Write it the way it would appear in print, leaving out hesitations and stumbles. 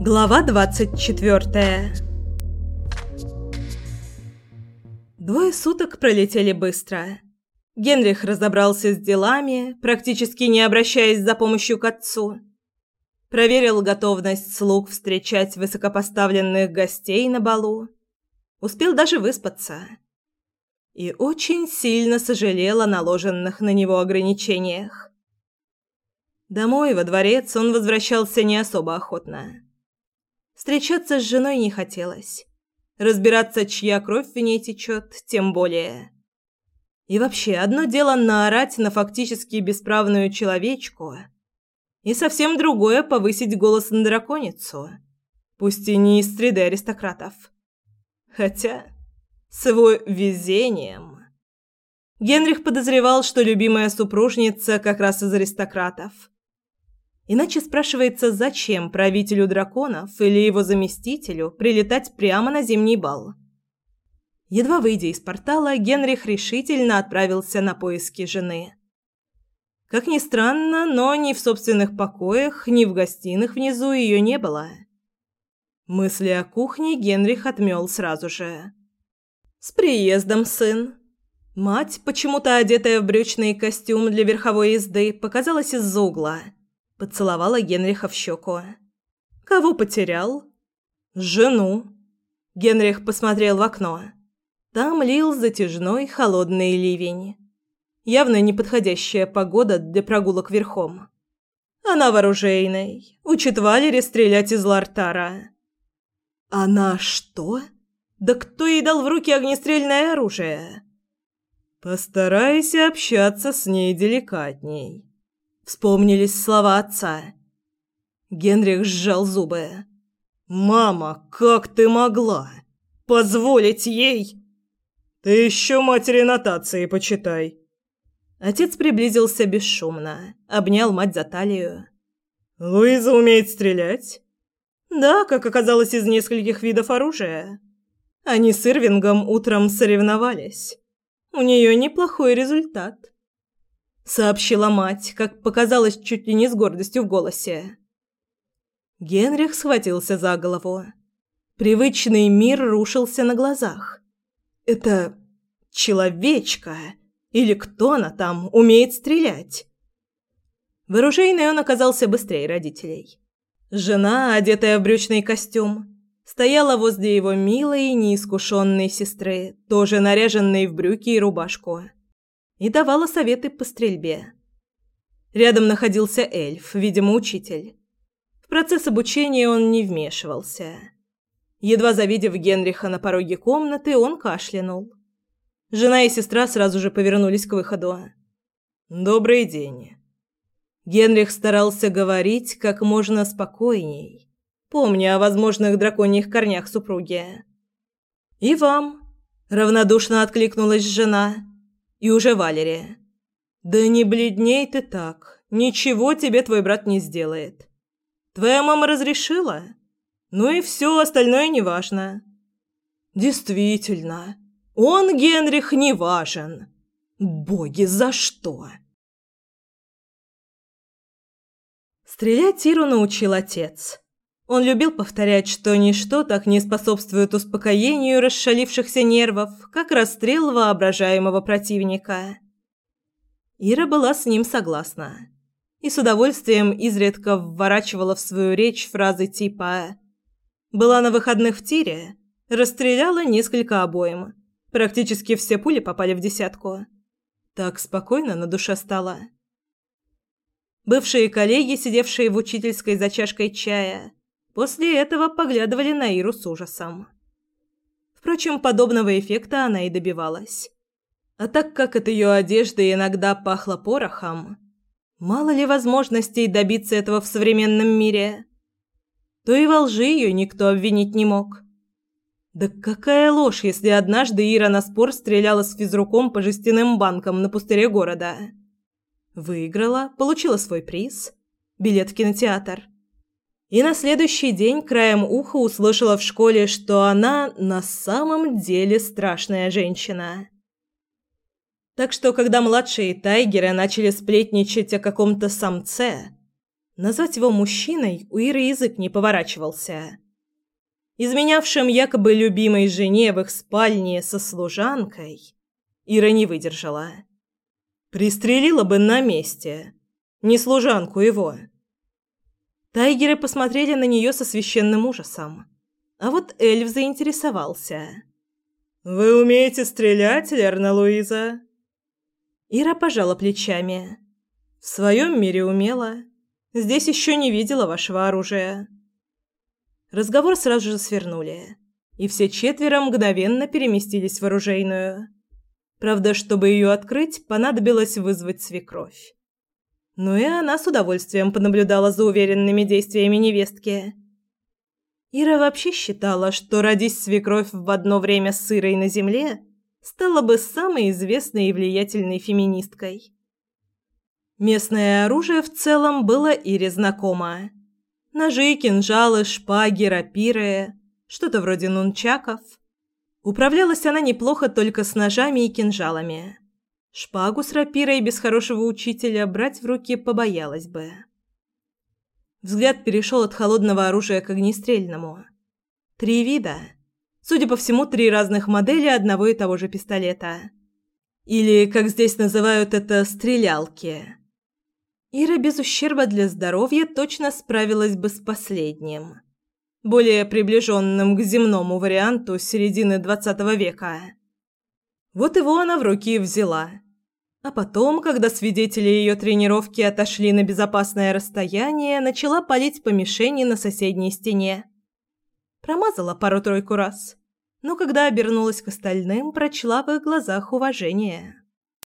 Глава 24. Двое суток пролетели быстро. Генрих разобрался с делами, практически не обращаясь за помощью к отцу. Проверил готовность слуг встречать высокопоставленных гостей на балу. Успел даже выспаться. И очень сильно сожалел о наложенных на него ограничениях. Домой, во дворец, он возвращался не особо охотно. Встречаться с женой не хотелось. Разбираться, чья кровь в ней течет, тем более. И вообще, одно дело наорать на фактически бесправную человечку, и совсем другое — повысить голос на драконицу, пусть и не из среды аристократов. Хотя, с его везением... Генрих подозревал, что любимая супружница как раз из аристократов. Иначе спрашивается, зачем правителю драконов или его заместителю прилетать прямо на зимний бал? Едва выйдя из портала, Генрих решительно отправился на поиски жены. Как ни странно, но ни в собственных покоях, ни в гостиных внизу ее не было. Мысли о кухне Генрих отмел сразу же. «С приездом, сын!» Мать, почему-то одетая в брючный костюм для верховой езды, показалась из-за угла. Поцеловала Генриха в щеку. «Кого потерял?» «Жену». Генрих посмотрел в окно. Там лил затяжной холодный ливень. Явно неподходящая погода для прогулок верхом. Она в оружейной. Учит Валере стрелять из Лартара. «Она что? Да кто ей дал в руки огнестрельное оружие?» «Постарайся общаться с ней деликатней». Вспомнились слова отца. Генрих сжал зубы. «Мама, как ты могла? Позволить ей?» «Ты еще матери нотации почитай». Отец приблизился бесшумно, обнял мать за талию. «Луиза умеет стрелять?» «Да, как оказалось, из нескольких видов оружия. Они с Ирвингом утром соревновались. У нее неплохой результат», — сообщила мать, как показалось, чуть ли не с гордостью в голосе. Генрих схватился за голову. Привычный мир рушился на глазах. Это человечка, или кто она там, умеет стрелять? В оружейной он оказался быстрее родителей. Жена, одетая в брючный костюм, стояла возле его милой, неискушенной сестры, тоже наряженной в брюки и рубашку, и давала советы по стрельбе. Рядом находился эльф, видимо, учитель. В процесс обучения он не вмешивался. Едва завидев Генриха на пороге комнаты, он кашлянул. Жена и сестра сразу же повернулись к выходу. «Добрый день». Генрих старался говорить как можно спокойней, помня о возможных драконьих корнях супруги. «И вам», — равнодушно откликнулась жена, и уже Валере. «Да не бледней ты так, ничего тебе твой брат не сделает. Твоя мама разрешила? Ну и все, остальное неважно». «Действительно, он, Генрих, не важен. Боги, за что?» Стрелять Иру научил отец. Он любил повторять, что ничто так не способствует успокоению расшалившихся нервов, как расстрел воображаемого противника. Ира была с ним согласна и с удовольствием изредка вворачивала в свою речь фразы типа «Была на выходных в тире, расстреляла несколько обоим, практически все пули попали в десятку. Так спокойно на душе стало». Бывшие коллеги, сидевшие в учительской за чашкой чая, после этого поглядывали на Иру с ужасом. Впрочем, подобного эффекта она и добивалась. А так как от ее одежды иногда пахло порохом, мало ли возможностей добиться этого в современном мире, то и во лжи ее никто обвинить не мог. Да какая ложь, если однажды Ира на спор стреляла с физруком по жестяным банкам на пустыре города. Выиграла, получила свой приз, билет в кинотеатр. И на следующий день краем уха услышала в школе, что она на самом деле страшная женщина. Так что, когда младшие тайгеры начали сплетничать о каком-то самце, Назвать его мужчиной у Иры язык не поворачивался. Изменявшим якобы любимой жене в их спальне со служанкой Ира не выдержала. Пристрелила бы на месте, не служанку его. Тайгеры посмотрели на нее со священным ужасом, а вот эльф заинтересовался. «Вы умеете стрелять, Лерна Луиза?» Ира пожала плечами. «В своем мире умела. Здесь еще не видела вашего оружия». Разговор сразу же свернули, и все четверо мгновенно переместились в оружейную. Правда, чтобы ее открыть, понадобилось вызвать свекровь. Но и она с удовольствием понаблюдала за уверенными действиями невестки. Ира вообще считала, что родись свекровь в одно время с Ирой на земле, стала бы самой известной и влиятельной феминисткой. Местное оружие в целом было Ире знакомо. Ножи, кинжалы, шпаги, рапиры, что-то вроде нунчаков. Управлялась она неплохо только с ножами и кинжалами. Шпагу с рапирой без хорошего учителя брать в руки побоялась бы. Взгляд перешел от холодного оружия к огнестрельному. 3 вида. Судя по всему, 3 разных модели одного и того же пистолета. Или, как здесь называют это, стрелялки. Ира без ущерба для здоровья точно справилась бы с последним, более приближенным к земному варианту середины 20 века. Вот его она в руки взяла. А потом, когда свидетели ее тренировки отошли на безопасное расстояние, начала палить по мишени на соседней стене. Промазала пару-тройку раз, но когда обернулась к остальным, прочла в их глазах уважение.